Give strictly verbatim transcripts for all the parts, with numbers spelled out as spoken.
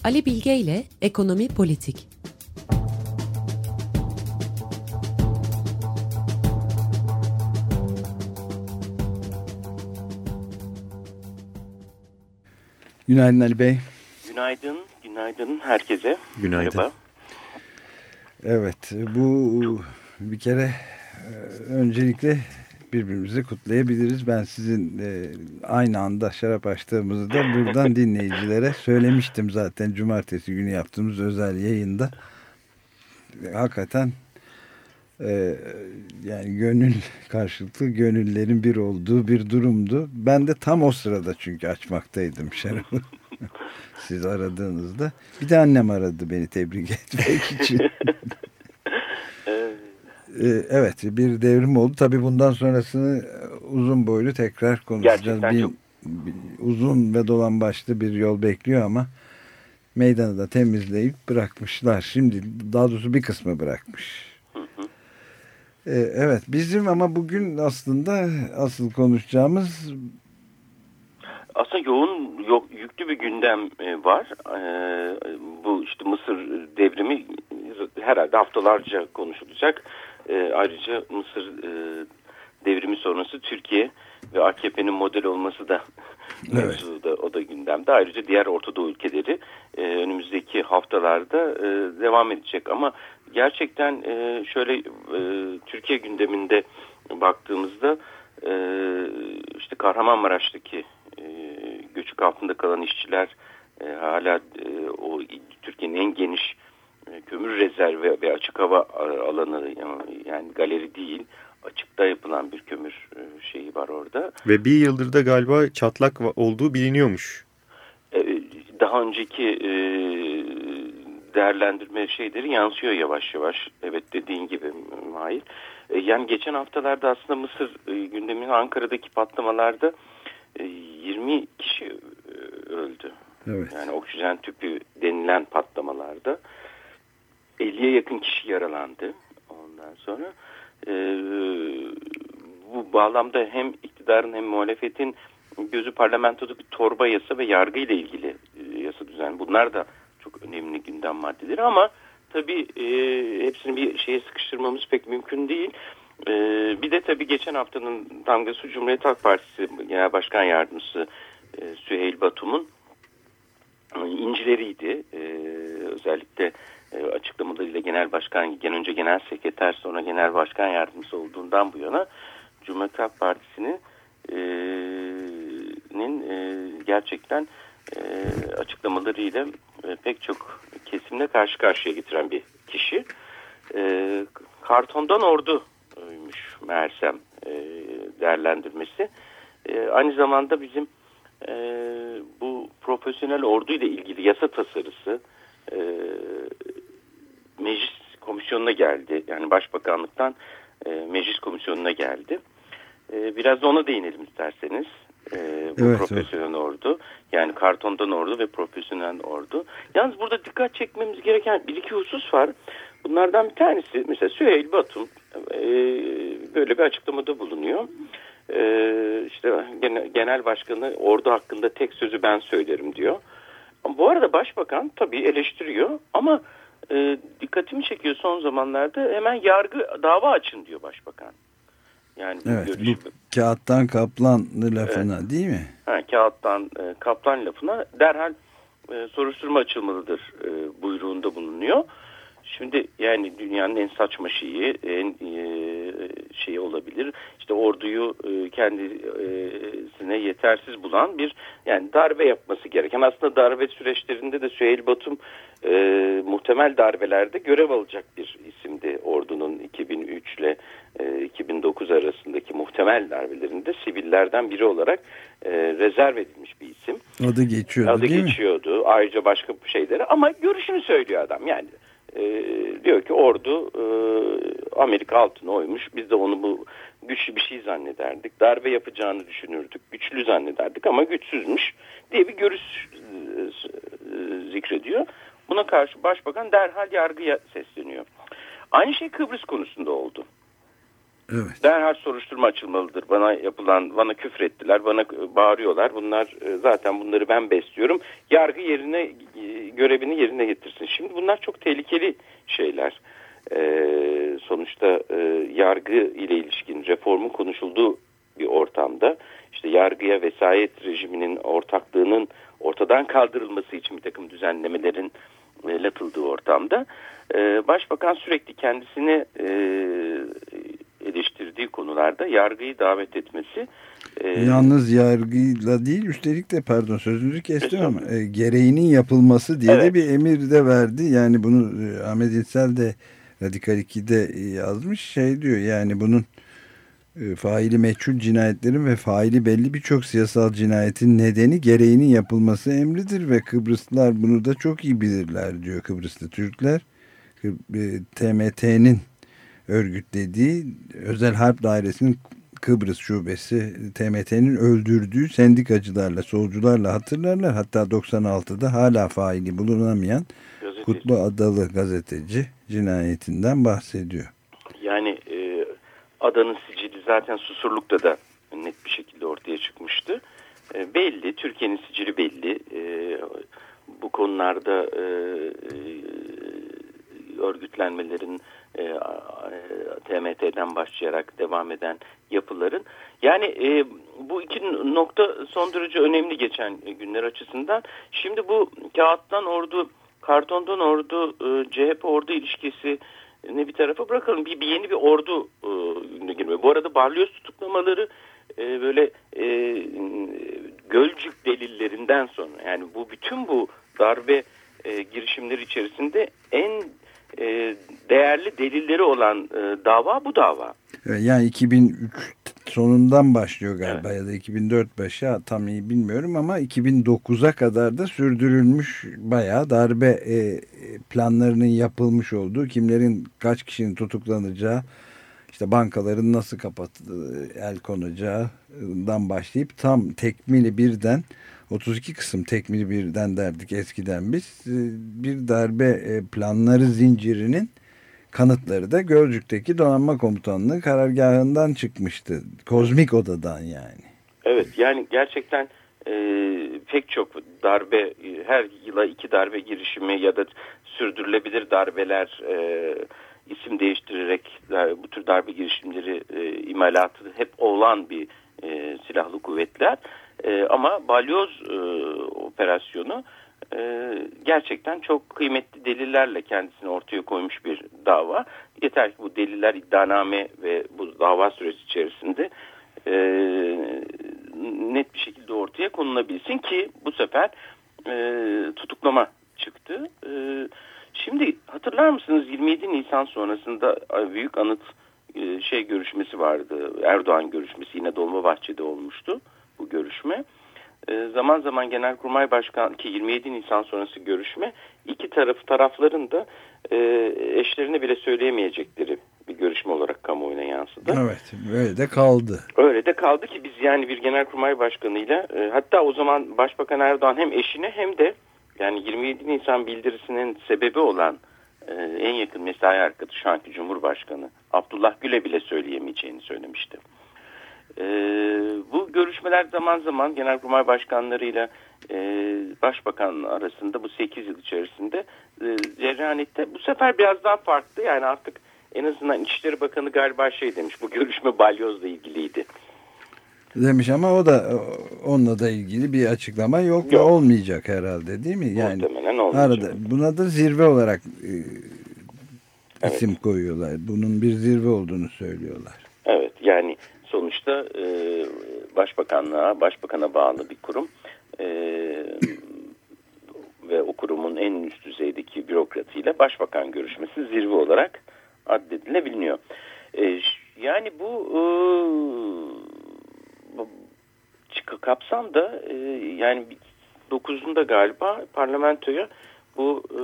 Ali Bilge ile Ekonomi Politik. Günaydın Ali Bey. Günaydın, günaydın herkese. Günaydın. Merhaba. Evet, bu bir kere öncelikle birbirimizi kutlayabiliriz. Ben sizin e, aynı anda şarap açtığımızı da buradan dinleyicilere söylemiştim zaten cumartesi günü yaptığımız özel yayında. Hakikaten e, yani gönül karşılıklı gönüllerin bir olduğu bir durumdu. Ben de tam o sırada çünkü açmaktaydım şarabı. Siz aradığınızda. Bir de annem aradı beni tebrik etmek için. Evet, bir devrim oldu. Tabii bundan sonrasını uzun boylu tekrar konuşacağız. Bir, çok... bir, uzun ve dolambaçlı bir yol bekliyor ama meydanı da temizleyip bırakmışlar. Şimdi daha doğrusu bir kısmı bırakmış. Hı hı. Evet, bizim ama bugün aslında asıl konuşacağımız... Aslında yoğun, yok, yüklü bir gündem var. Ee, bu işte Mısır devrimi herhalde haftalarca konuşulacak. Ee, ayrıca Mısır e, devrimi sonrası Türkiye ve A K P'nin model olması da, evet. da o da gündemde. Ayrıca diğer Orta Doğu ülkeleri e, önümüzdeki haftalarda e, devam edecek. Ama gerçekten e, şöyle e, Türkiye gündeminde baktığımızda e, işte Kahramanmaraş'taki e, göçük altında kalan işçiler e, hala e, o Türkiye'nin en geniş kömür rezervi ve açık hava alanı, yani galeri değil, açıkta yapılan bir kömür şeyi var orada. Ve bir yıldır da galiba çatlak olduğu biliniyormuş. Daha önceki değerlendirme şeyleri yansıyor yavaş yavaş. Evet, dediğin gibi Mahir. Yani geçen haftalarda aslında Mısır gündeminin Ankara'daki patlamalarda yirmi kişi öldü. Evet. Yani oksijen tüpü denilen patlamalarda elliye yakın kişi yaralandı. Ondan sonra e, bu bağlamda hem iktidarın hem muhalefetin gözü parlamentodaki torba yasa ve yargı ile ilgili e, yasa düzen. Bunlar da çok önemli gündem maddeleri ama tabii e, hepsini bir şeye sıkıştırmamız pek mümkün değil. E, bir de tabii geçen haftanın damgası Cumhuriyet Halk Partisi Genel Başkan Yardımcısı e, Süheyl Batum'un incileriydi. E, özellikle açıklamalarıyla genel başkan, gen önce genel sekreter, sonra genel başkan yardımcısı olduğundan bu yana Cumhuriyet Halk Partisi'nin e, gerçekten e, açıklamalarıyla e, pek çok kesimle karşı karşıya getiren bir kişi. E, kartondan orduymuş meğersem e, değerlendirmesi. E, aynı zamanda bizim e, bu profesyonel ordu ile ilgili yasa tasarısı e, meclis komisyonuna geldi. Yani başbakanlıktan e, meclis komisyonuna geldi. E, biraz da ona değinelim isterseniz. E, bu evet, profesyonel evet. ordu. Yani kartondan ordu ve profesyonel ordu. Yalnız burada dikkat çekmemiz gereken bir iki husus var. Bunlardan bir tanesi mesela Süheyl Batum e, böyle bir açıklamada bulunuyor. E, işte genel, genel başkanı ordu hakkında tek sözü ben söylerim diyor. Ama bu arada başbakan tabii eleştiriyor ama E, dikkatimi çekiyor son zamanlarda, hemen yargı dava açın diyor başbakan. Yani bu evet, görüşü, bu kağıttan kaplan lafına evet. Değil mi? Ha, kağıttan e, kaplan lafına derhal e, soruşturma açılmalıdır e, buyruğunda bulunuyor. Şimdi yani dünyanın en saçma şeyi, en e, şeyi olabilir. İşte orduyu e, kendisine yetersiz bulan bir, yani darbe yapması gereken. Aslında darbe süreçlerinde de Süheyl Batum e, muhtemel darbelerde görev alacak bir isimdi. Ordunun iki bin üç ile e, iki bin dokuz arasındaki muhtemel darbelerinde sivillerden biri olarak e, rezerv edilmiş bir isim. Adı geçiyordu Adı değil geçiyordu. Mi? Ayrıca başka şeyleri, ama görüşünü söylüyor adam. Yani e, diyor ki ordu e, Amerika altına oymuş. Biz de onu bu güçlü bir şey zannederdik. Darbe yapacağını düşünürdük. Güçlü zannederdik ama güçsüzmüş diye bir görüş e, zikrediyor. Buna karşı başbakan derhal yargıya sesleniyor. Aynı şey Kıbrıs konusunda oldu. Evet. Derhal soruşturma açılmalıdır. Bana yapılan, bana küfrettiler, bana bağırıyorlar. Bunlar zaten bunları ben besliyorum. Yargı yerine görevini yerine getirsin. Şimdi bunlar çok tehlikeli şeyler. Ee, sonuçta e, yargı ile ilişkin reformun konuşulduğu bir ortamda, işte yargıya vesayet rejiminin ortaklığının ortadan kaldırılması için bir takım düzenlemelerin e, yapıldığı ortamda e, Başbakan sürekli kendisini e, eleştirdiği konularda yargıyı davet etmesi. E, Yalnız yargıyla değil, üstelik de pardon sözünüzü kestim ama e, gereğinin yapılması diye evet. de bir emir de verdi. Yani bunu e, Ahmet İnsel de Radikal iki'de yazmış, şey diyor yani bunun e, faili meçhul cinayetlerin ve faili belli birçok siyasal cinayetin nedeni gereğinin yapılması emridir ve Kıbrıslılar bunu da çok iyi bilirler diyor. Kıbrıslı Türkler T M T'nin örgütlediği Özel Harp Dairesi'nin Kıbrıs şubesi T M T'nin öldürdüğü sendikacılarla, solcularla hatırlarlar. Hatta doksan altıda hala faili bulunamayan gazeteci. Kutlu Adalı gazeteci cinayetinden bahsediyor. Yani e, adanın sicili zaten Susurluk'ta da net bir şekilde ortaya çıkmıştı. E, belli, Türkiye'nin sicili belli. E, bu konularda e, e, örgütlenmelerin e, T M T'den başlayarak devam eden yapıların. Yani e, bu iki nokta son derece önemli geçen günler açısından. Şimdi bu kağıttan ordu, kartondan ordu, e, C H P ordu ilişkisi ne bir tarafa bırakalım. Bir, bir yeni bir ordu e, girmiyor. Bu arada balyoz tutuklamaları e, böyle e, Gölcük delillerinden sonra, yani bu bütün bu darbe e, girişimleri içerisinde en e, değerli delilleri olan e, dava bu dava. Yani iki bin üç sonundan başlıyor galiba, evet. Ya da iki bin dört başı, tam iyi bilmiyorum ama iki bin dokuza kadar da sürdürülmüş, bayağı darbe e, planlarının yapılmış olduğu, kimlerin kaç kişinin tutuklanacağı, işte bankaların nasıl kapatıldığı, el konacağından başlayıp tam tekmili birden otuz iki kısım tekmili birden derdik eskiden biz, bir darbe planları zincirinin kanıtları da Gölcük'teki Donanma Komutanlığı karargahından çıkmıştı. Kozmik odadan yani. Evet, yani gerçekten e, pek çok darbe, her yıla iki darbe girişimi ya da sürdürülebilir darbeler e, isim değiştirerek bu tür darbe girişimleri e, imalatı hep olan bir e, silahlı kuvvetler. E, ama balyoz e, operasyonu e, gerçekten çok kıymetli delillerle kendisini ortaya koymuş bir dava. Yeter ki bu deliller iddianame ve bu dava süresi içerisinde e, net bir şekilde ortaya konulabilsin ki bu sefer e, tutuklama çıktı. E, şimdi hatırlar mısınız, yirmi yedi Nisan sonrasında büyük anıt e, şey görüşmesi vardı. Erdoğan görüşmesi, yine Dolmabahçe'de olmuştu bu görüşme. E, zaman zaman Genelkurmay Başkanı ki yirmi yedi Nisan sonrası görüşme iki taraf tarafların da e, eşlerine bile söyleyemeyecekleri bir görüşme olarak kamuoyuna yansıdı. Evet, öyle de kaldı. Öyle de kaldı ki biz yani bir Genelkurmay Başkanı'yla e, hatta o zaman Başbakan Erdoğan hem eşine hem de yani yirmi yedi Nisan bildirisinin sebebi olan e, en yakın mesai arkadaşı şu anki Cumhurbaşkanı Abdullah Gül'e bile söyleyemeyeceğini söylemişti. E, bu görüşmeler zaman zaman Genelkurmay Başkanlarıyla e, Başbakan arasında bu sekiz yıl içerisinde e, cereyan etti. Bu sefer biraz daha farklı, yani artık en azından İçişleri Bakanı galiba şey demiş, bu görüşme balyozla ilgiliydi demiş ama o da onunla da ilgili bir açıklama yok, yok. olmayacak herhalde, değil mi? Yani muhtemelen olmayacak. Arada, buna da zirve olarak e, evet. isim koyuyorlar. Bunun bir zirve olduğunu söylüyorlar. Evet, yani sonuçta e, Başbakanlığa, Başbakan'a bağlı bir kurum e, ve o kurumun en üst düzeydeki bürokratıyla Başbakan görüşmesi zirve olarak addedilebiliyor. E, yani bu e, kapsamda e, yani dokuzunda galiba parlamentoya bu e,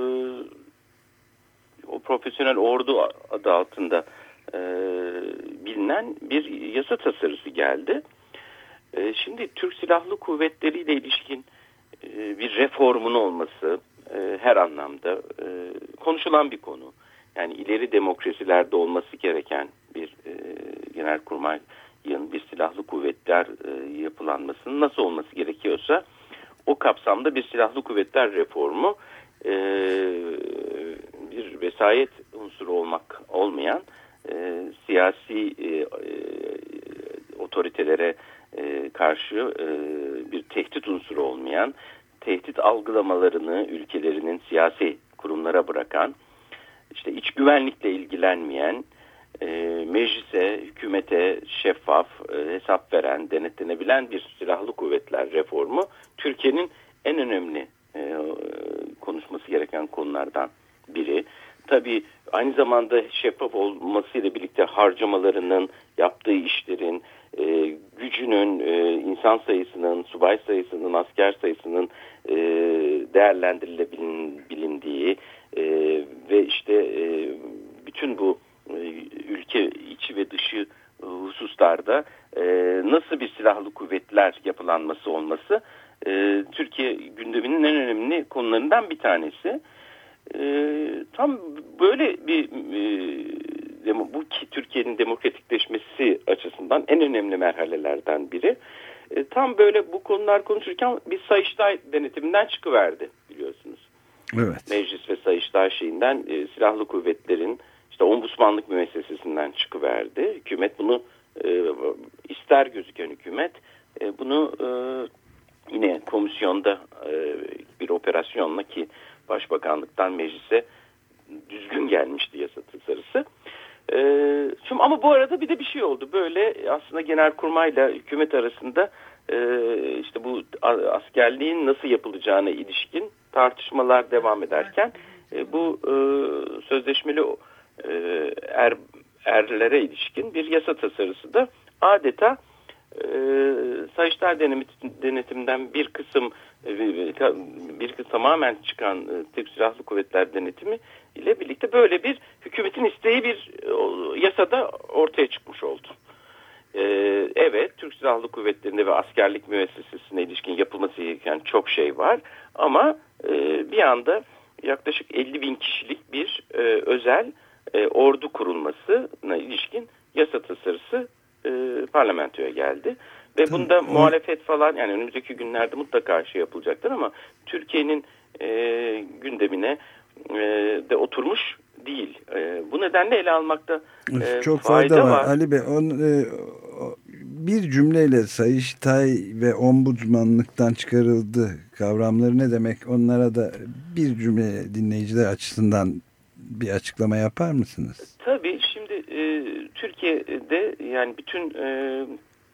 o profesyonel ordu adı altında e, bilinen bir yasa tasarısı geldi. E, şimdi Türk Silahlı Kuvvetleri ile ilişkin e, bir reformun olması e, her anlamda e, konuşulan bir konu. Yani ileri demokrasilerde olması gereken bir e, Genelkurmay'ın bir silahlı kuvvetler e, yapılanmasının nasıl olması gerekiyorsa o kapsamda bir silahlı kuvvetler reformu e, bir vesayet unsuru olmak olmayan e, siyasi e, e, otoritelere e, karşı e, bir tehdit unsuru olmayan, tehdit algılamalarını ülkelerinin siyasi kurumlara bırakan, işte iç güvenlikle ilgilenmeyen, e, meclise, hükümete şeffaf, e, hesap veren, denetlenebilen bir silahlı kuvvetler reformu Türkiye'nin en önemli e, konuşması gereken konulardan biri. Tabii aynı zamanda şeffaf olmasıyla birlikte harcamalarının, yaptığı işlerin, e, gücünün, e, insan sayısının, subay sayısının, asker sayısının e, değerlendirilebildiği e, ve işte e, bütün bu e, ülke içi ve dışı e, hususlarda e, nasıl bir silahlı kuvvetler yapılanması olması e, Türkiye gündeminin en önemli konularından bir tanesi. E, tam böyle bir e, bu ki Türkiye'nin demokratikleşmesi açısından en önemli merhalelerden biri. E, tam böyle bu konular konuşurken bir Sayıştay denetiminden çıkıverdi biliyorsunuz. Evet. Meclis ve Sayıştay şeyinden e, silahlı kuvvetlerin işte ombudsmanlık müessesesinden çıkıverdi. Hükümet bunu e, ister gözüken hükümet e, bunu e, yine komisyonda e, bir operasyonla ki Başbakanlıktan meclise düzgün gelmişti yasa tasarısı. Ee, şimdi ama bu arada bir de bir şey oldu. Böyle aslında Genelkurmay'la hükümet arasında e, işte bu askerliğin nasıl yapılacağına ilişkin tartışmalar devam ederken e, bu e, sözleşmeli e, er, erlere ilişkin bir yasa tasarısı da adeta e, Sayıştay denetiminden bir kısım bir kısım tamamen çıkan Türk Silahlı Kuvvetler denetimi ile birlikte böyle bir hükümetin isteği bir yasada ortaya çıkmış oldu. Ee, evet, Türk Silahlı Kuvvetleri'nde ve askerlik müessesesine ilişkin yapılması gereken çok şey var ama e, bir anda yaklaşık elli bin kişilik bir e, özel e, ordu kurulmasına ilişkin yasa tasarısı e, parlamentoya geldi. Ve bunda evet. muhalefet falan yani önümüzdeki günlerde mutlaka şey yapılacaktır ama Türkiye'nin e, gündemine e, de oturmuş değil. E, bu nedenle ele almakta e, çok fayda, fayda var. var. Ali Bey on, e, o, bir cümleyle Sayıştay ve ombudsmanlıktan çıkarıldı kavramları ne demek? Onlara da bir cümle dinleyiciler açısından bir açıklama yapar mısınız? Tabii şimdi e, Türkiye'de yani bütün e,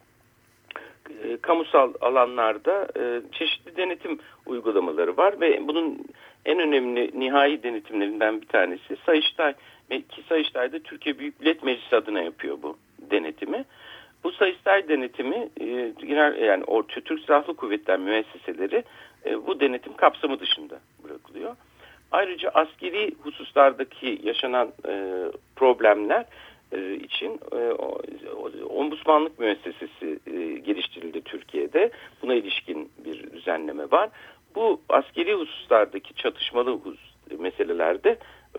E, kamusal alanlarda e, çeşitli denetim uygulamaları var ve bunun en önemli nihai denetimlerinden bir tanesi Sayıştay. Ki Sayıştay da Türkiye Büyük Millet Meclisi adına yapıyor bu denetimi. Bu Sayıştay denetimi e, genel yani o Türk Silahlı Kuvvetler müesseseleri e, bu denetim kapsamı dışında bırakılıyor. Ayrıca askeri hususlardaki yaşanan e, problemler için ombudsmanlık müessesesi geliştirildi Türkiye'de. Buna ilişkin bir düzenleme var. Bu askeri hususlardaki çatışmalı husus, meselelerde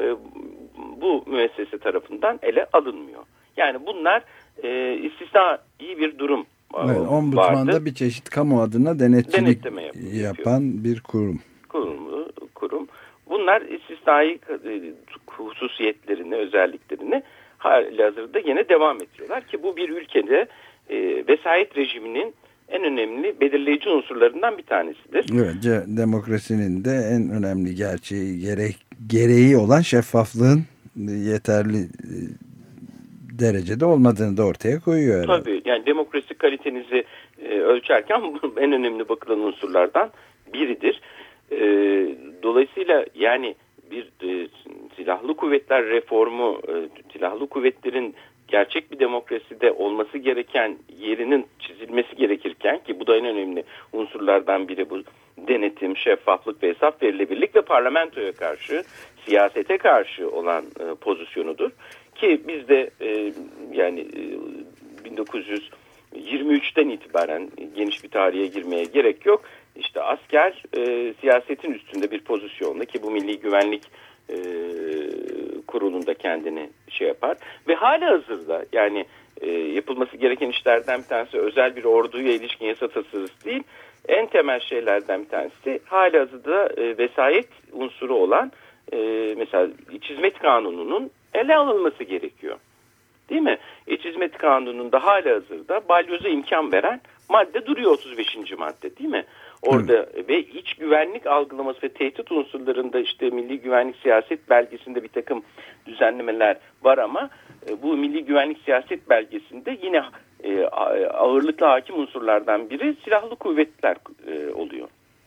bu müessese tarafından ele alınmıyor. Yani bunlar istisnai bir durum evet, ombudsmanda vardı. Bir çeşit kamu adına denetçilik yapıyor, yapan yapıyor. bir kurum. Kurum, kurum. Bunlar istisnai hususiyetlerini, özelliklerini halihazırda yine devam ediyorlar ki bu bir ülkede e, vesayet rejiminin en önemli belirleyici unsurlarından bir tanesidir. Evet, demokrasinin de en önemli gerçeği gerek, gereği olan şeffaflığın yeterli derecede olmadığını da ortaya koyuyor herhalde. Tabii yani demokrasi kalitenizi e, ölçerken en önemli bakılan unsurlardan biridir. E, dolayısıyla yani bir e, silahlı kuvvetler reformu, e, silahlı kuvvetlerin gerçek bir demokraside olması gereken yerinin çizilmesi gerekirken ki bu da en önemli unsurlardan biri bu denetim, şeffaflık ve hesap verilebilirlik ve parlamentoya karşı, siyasete karşı olan e, pozisyonudur. Ki biz de e, yani e, bin dokuz yüz yirmi üçten itibaren geniş bir tarihe girmeye gerek yok. İşte asker e, siyasetin üstünde bir pozisyonda ki bu Milli Güvenlik e, Kurulu'nda kendini şey yapar ve halihazırda yani e, e, yapılması gereken işlerden bir tanesi özel bir orduya ilişkin yasa tasarısı değil. En temel şeylerden bir tanesi halihazırda e, vesayet unsuru olan e, mesela İç Hizmet Kanunu'nun ele alınması gerekiyor. Değil mi? İç Hizmet Kanunu'nda halihazırda balyoza imkan veren madde duruyor, otuz beşinci madde değil mi? Orada Hı. ve iç güvenlik algılaması ve tehdit unsurlarında işte Milli Güvenlik Siyaset Belgesi'nde bir takım düzenlemeler var ama e, bu Milli Güvenlik Siyaset Belgesi'nde yine e, ağırlıklı hakim unsurlardan biri silahlı kuvvetler e, oluyor.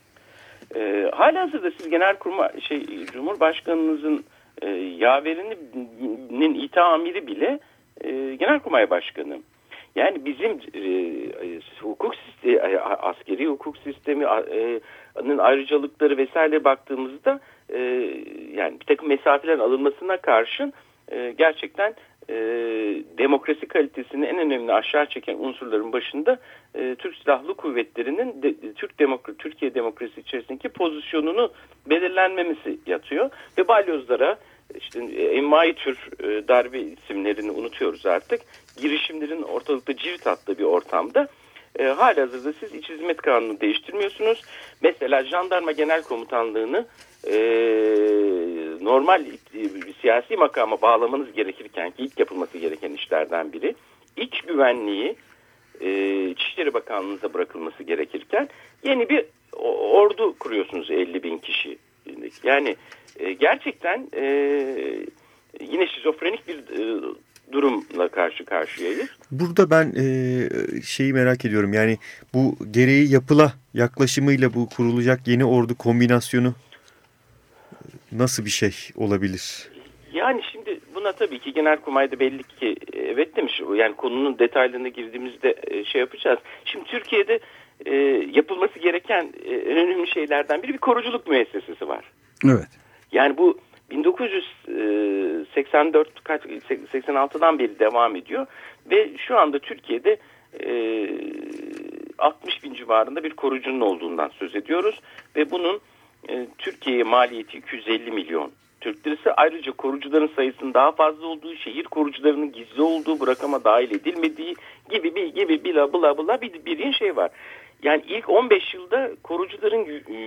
E, halihazırda siz Genelkurmay şey Cumhurbaşkanınızın e, yaverinin itaamiri bile e, Genelkurmay Başkanı. Yani bizim e, hukuk sistemi, askeri hukuk sisteminin ayrıcalıkları vesaire baktığımızda e, yani bir takım mesafelerin alınmasına karşın e, gerçekten e, demokrasi kalitesini en önemli aşağı çeken unsurların başında e, Türk Silahlı Kuvvetleri'nin de, Türk Demokra Türkiye demokrasi içerisindeki pozisyonunu belirlenmemesi yatıyor ve balyozlara İşte envai tür darbe isimlerini unutuyoruz artık. Girişimlerin ortalıkta cirit attığı bir ortamda e, halihazırda siz İç Hizmet Kanunu'nu değiştirmiyorsunuz. Mesela Jandarma Genel Komutanlığı'nı e, normal bir siyasi makama bağlamanız gerekirken ki ilk yapılması gereken işlerden biri iç güvenliği e, İçişleri Bakanlığı'na bırakılması gerekirken yeni bir ordu kuruyorsunuz elli bin kişi. Yani e, gerçekten e, yine şizofrenik bir e, durumla karşı karşıyayız. Burada ben e, şeyi merak ediyorum. Yani bu gereği yapıla yaklaşımıyla bu kurulacak yeni ordu kombinasyonu nasıl bir şey olabilir? Yani şimdi buna tabii ki Genelkurmay'da belli ki evet demiş. Yani konunun detaylarına girdiğimizde e, şey yapacağız. Şimdi Türkiye'de e, yapılması gereken e, en önemli şeylerden biri bir koruculuk müessesesi var. Evet. Yani bu bin dokuz yüz seksen dört seksen altıdan beri devam ediyor ve şu anda Türkiye'de altmış bin civarında bir korucunun olduğundan söz ediyoruz ve bunun Türkiye'ye maliyeti iki yüz elli milyon Türk lirası. Ayrıca korucuların sayısının daha fazla olduğu, şehir korucularının gizli olduğu, bu rakama dahil edilmediği gibi bir gibi bila bla bla bir bir şey var. Yani ilk on beş yılda korucuların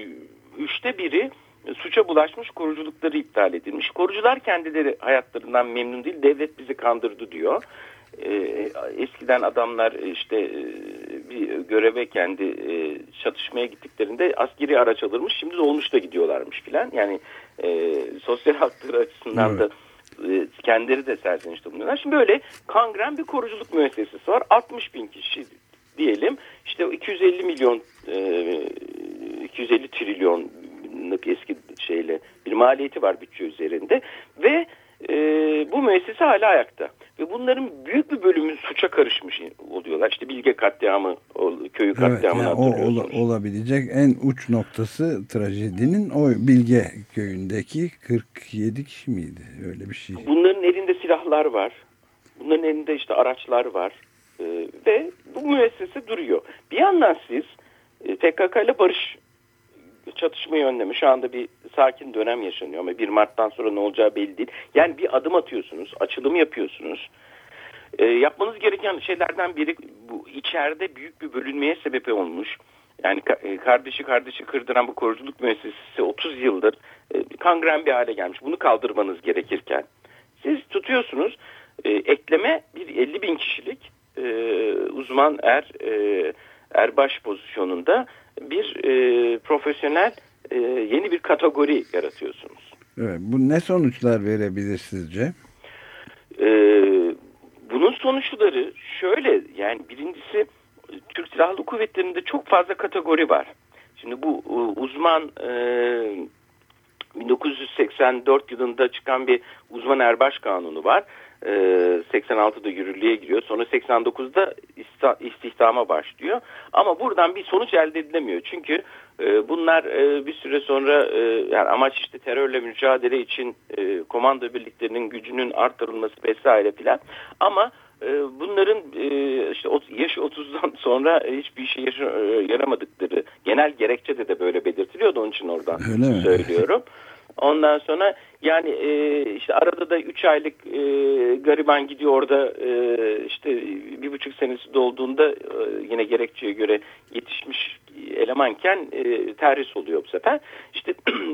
üçte biri suça bulaşmış, koruculukları iptal edilmiş. Korucular kendileri hayatlarından memnun değil, devlet bizi kandırdı diyor. Ee, eskiden adamlar işte e, bir göreve kendi e, çatışmaya gittiklerinde askeri araç alırmış, şimdi dolmuşta gidiyorlarmış filan. Yani e, sosyal hakları açısından evet. da e, kendileri de serzenişte bulunuyorlar. Şimdi böyle kangren bir koruculuk müessesesi var. altmış bin kişi diyelim. İşte iki yüz elli milyon e, iki yüz elli trilyon eski şeyle bir maliyeti var bütçe üzerinde ve e, bu müessese hala ayakta ve bunların büyük bir bölümü suça karışmış oluyorlar. İşte Bilge katliamı, köyü katliamını evet, yani o ola, olabilecek en uç noktası trajedinin o Bilge köyündeki kırk yedi kişi miydi? Öyle bir şey. Bunların elinde silahlar var. Bunların elinde işte araçlar var e, ve bu müessese duruyor. Bir yandan siz e, P K K ile barış çatışmayı önleme. Şu anda bir sakin dönem yaşanıyor ama bir Mart'tan sonra ne olacağı belli değil. Yani bir adım atıyorsunuz, açılım yapıyorsunuz. E, yapmanız gereken şeylerden biri bu içeride büyük bir bölünmeye sebep olmuş. Yani ka- kardeşi kardeşi kırdıran bu koruculuk müessesesi otuz yıldır e, kangren bir hale gelmiş. Bunu kaldırmanız gerekirken siz tutuyorsunuz e, ekleme bir elli bin kişilik e, uzman er e, erbaş pozisyonunda bir e, profesyonel e, yeni bir kategori yaratıyorsunuz. Evet, bu ne sonuçlar verebilir sizce? E, bunun sonuçları şöyle, yani birincisi Türk Silahlı Kuvvetleri'nde çok fazla kategori var. Şimdi bu uzman e, bin dokuz yüz seksen dört yılında çıkan bir uzman erbaş kanunu var. seksen altıda yürürlüğe giriyor. Sonra seksen dokuzda istihdama başlıyor. Ama buradan bir sonuç elde edilemiyor. Çünkü bunlar bir süre sonra yani amaç işte terörle mücadele için komando birliklerinin gücünün artırılması vesaire filan. Ama bunların işte yaş otuzdan sonra hiçbir işe yaramadıkları genel gerekçede de böyle belirtiliyordu. Onun için oradan söylüyorum. Ondan sonra yani e, işte arada da üç aylık e, gariban gidiyor orada e, işte bir buçuk senesi dolduğunda e, yine gerekçeye göre yetişmiş elemanken e, terhis oluyor bu sefer. İşte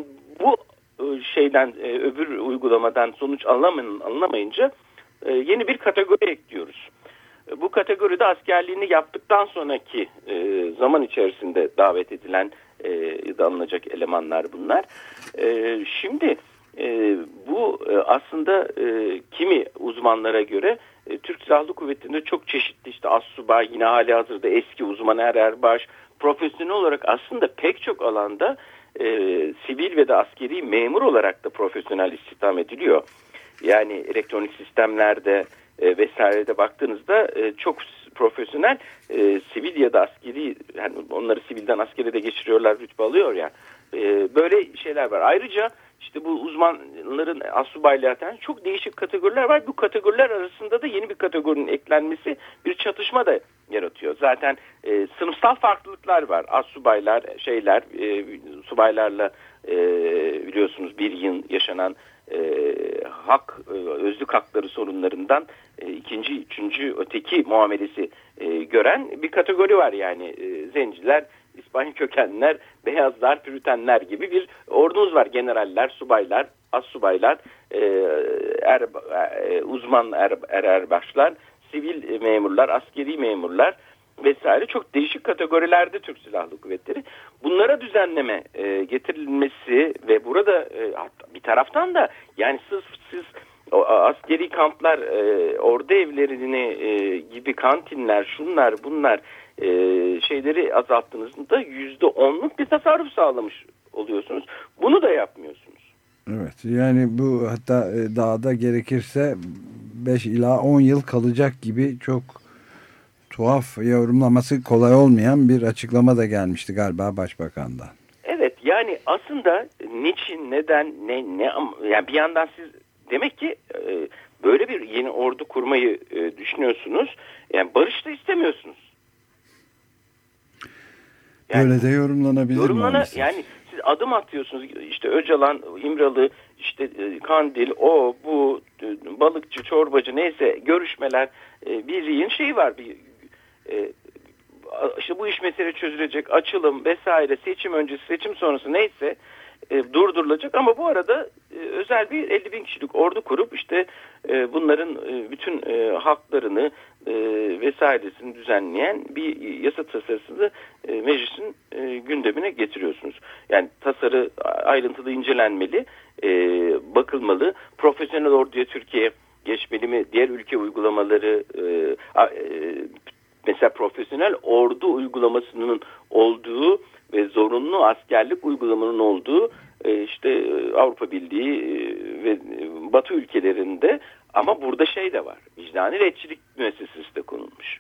bu şeyden e, öbür uygulamadan sonuç alınamayınca e, yeni bir kategori ekliyoruz. Bu kategoride askerliğini yaptıktan sonraki e, zaman içerisinde davet edilen e, ya da alınacak elemanlar bunlar. E, şimdi e, bu e, aslında e, kimi uzmanlara göre e, Türk Silahlı Kuvvetleri'nde çok çeşitli işte astsubay, yine hali hazırda eski uzman er erbaş, profesyonel olarak aslında pek çok alanda e, sivil ve de askeri memur olarak da profesyonel istihdam ediliyor. Yani elektronik sistemlerde e, vesairede baktığınızda e, çok profesyonel e, sivil ya da askeri, yani onları sivilden askere de geçiriyorlar, rütbe alıyor ya. E, böyle şeyler var. Ayrıca işte bu uzmanların astsubaylığa çok değişik kategoriler var. Bu kategoriler arasında da yeni bir kategorinin eklenmesi bir çatışma da yaratıyor. Zaten e, sınıfsal farklılıklar var. Astsubaylar, şeyler, e, subaylarla e, biliyorsunuz bir yıl yaşanan E, hak, e, özlük hakları sorunlarından e, ikinci, üçüncü, öteki muamelesi e, gören bir kategori var yani. E, zenciler, İspanya kökenliler, beyazlar, püritenler gibi bir ordumuz var. Generaller, subaylar, astsubaylar, e, er, e, uzman er, er erbaşlar, sivil memurlar, askeri memurlar vesaire, çok değişik kategorilerde Türk Silahlı Kuvvetleri. Bunlara düzenleme e, getirilmesi ve burada e, bir taraftan da yani sırf siz o, askeri kamplar, e, ordu evlerini e, gibi kantinler, şunlar bunlar e, şeyleri azalttığınızda yüzde onluk bir tasarruf sağlamış oluyorsunuz. Bunu da yapmıyorsunuz. Evet, yani bu hatta e, dağda gerekirse beş ila on yıl kalacak gibi çok tuhaf, yorumlaması kolay olmayan bir açıklama da gelmişti galiba Başbakan'dan. Evet, yani aslında niçin, neden, ne, ne yani bir yandan siz demek ki e, böyle bir yeni ordu kurmayı e, düşünüyorsunuz. Yani barış da istemiyorsunuz. Yani, böyle de yorumlanabilir yorumlana, maalesef. Yani siz adım atıyorsunuz. İşte Öcalan, İmralı, işte e, Kandil, o, bu, e, balıkçı, çorbacı neyse görüşmeler, e, bir yığın şey var. Bir e, işte bu iş mesele çözülecek, açılım vesaire, seçim öncesi, seçim sonrası neyse e, durdurulacak ama bu arada e, özel bir elli bin kişilik ordu kurup işte e, bunların e, bütün e, haklarını e, vesairesini düzenleyen bir yasa tasarısını e, meclisin e, gündemine getiriyorsunuz. Yani tasarı ayrıntılı incelenmeli, e, bakılmalı. Profesyonel orduya Türkiye geçmeli mi? Diğer ülke uygulamaları e, e, mesela profesyonel ordu uygulamasının olduğu ve zorunlu askerlik uygulamanın olduğu işte Avrupa Birliği ve Batı ülkelerinde, ama burada şey de var. Vicdani retçilik müessesesi de konulmuş.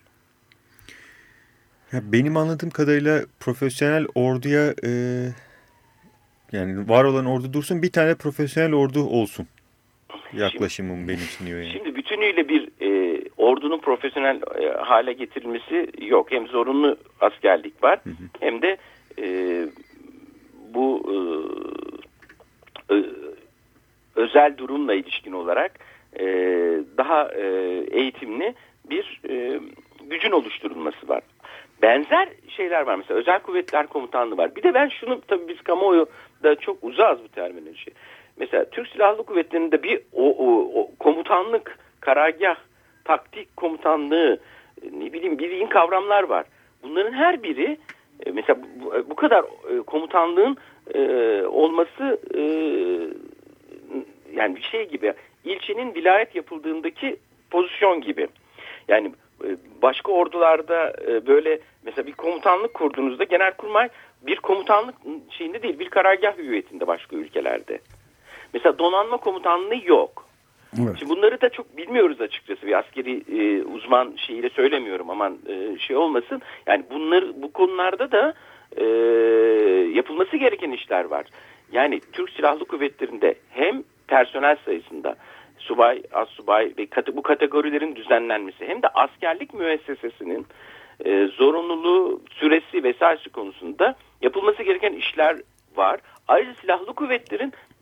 Ya benim anladığım kadarıyla profesyonel orduya e, yani var olan ordu dursun, bir tane profesyonel ordu olsun. Yaklaşımım şimdi, benimsiniyor yani. Şimdi bütünüyle bir e, ordunun profesyonel e, hale getirilmesi yok. Hem zorunlu askerlik var, hı hı, hem de e, bu e, e, özel durumla ilişkin olarak e, daha e, eğitimli bir e, gücün oluşturulması var. Benzer şeyler var. Mesela Özel Kuvvetler Komutanlığı var. Bir de ben şunu, tabii biz kamuoyu da çok uzağız bu terminoloji. Mesela Türk Silahlı Kuvvetleri'nde bir o, o, o komutanlık, karargah, taktik komutanlığı, ne bileyim bildiğin kavramlar var. Bunların her biri mesela bu, bu kadar komutanlığın e, olması e, yani bir şey gibi, ilçenin vilayet yapıldığındaki pozisyon gibi. Yani başka ordularda böyle mesela bir komutanlık kurduğunuzda Genelkurmay bir komutanlık şeyinde değil, bir karargah hüviyetinde başka ülkelerde. Mesela donanma komutanlığı yok. Evet. Şimdi bunları da çok bilmiyoruz açıkçası. Bir askeri e, uzman şeyiyle söylemiyorum, aman e, şey olmasın. Yani bunları, bu konularda da e, yapılması gereken işler var. Yani Türk Silahlı Kuvvetleri'nde hem personel sayısında subay, astsubay ve kate, bu kategorilerin düzenlenmesi, hem de askerlik müessesesinin e, zorunluluğu, süresi vesairesi konusunda yapılması gereken işler var. Ayrıca silahlı kuvvetlerin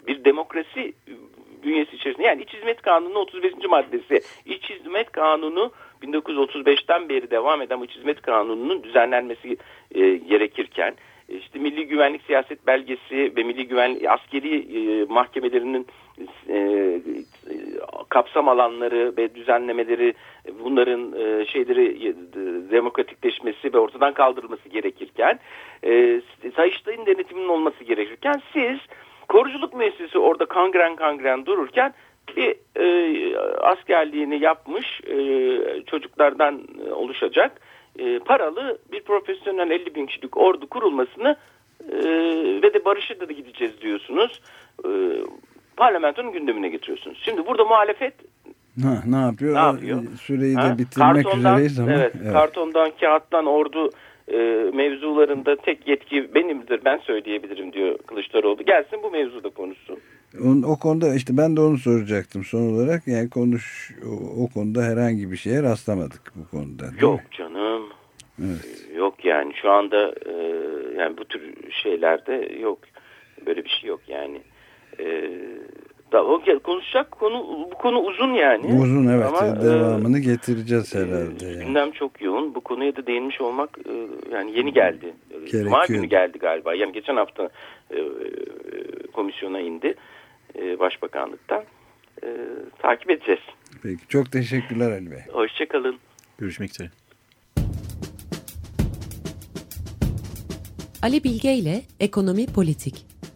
bir demokrasi bünyesi içerisinde, yani İç Hizmet Kanunu'nun otuz beşinci maddesi, İç Hizmet Kanunu bin dokuz yüz otuz beşten beri devam eden bu İç Hizmet Kanunu'nun düzenlenmesi e, gerekirken, işte Milli Güvenlik Siyaset Belgesi ve Milli Güvenlik Askeri e, mahkemelerinin e, kapsam alanları ve düzenlemeleri, bunların e, şeyleri e, demokratikleşmesi ve ortadan kaldırılması gerekirken, e, Sayıştay'ın denetiminin olması gerekirken, siz koruculuk müessesesi orada kangren kangren dururken bir e, askerliğini yapmış e, çocuklardan oluşacak e, paralı bir profesyonel elli bin kişilik ordu kurulmasını e, ve de barış'a da gideceğiz diyorsunuz. E, parlamentonun gündemine getiriyorsunuz. Şimdi burada muhalefet ha, ne yapıyor? Ne yapıyor? Süreyi de ha? bitirmek kartondan, üzereyiz ama. Evet, evet. Kartondan, kağıttan ordu e, mevzularında tek yetki benimdir, ben söyleyebilirim diyor Kılıçdaroğlu. Gelsin bu mevzuda konuşsun. O, o konuda işte ben de onu soracaktım son olarak. Yani konuş o, o konuda herhangi bir şeye rastlamadık bu konuda. Yok canım. Evet. Yok yani şu anda e, yani bu tür şeylerde yok. Böyle bir şey yok yani. E, da, o, konuşacak konu, bu konu uzun yani. Uzun, evet. Ama, devamını e, getireceğiz herhalde. E, yani. Gündem çok yoğun. Bu konuya da değinmiş olmak e, yani yeni geldi. Cuma günü geldi galiba. Yani geçen hafta e, komisyona indi e, Başbakanlıktan. E, takip edeceğiz. Peki, çok teşekkürler Ali Bey. Hoşçakalın. Görüşmek üzere. Ali Bilge ile Ekonomi Politik.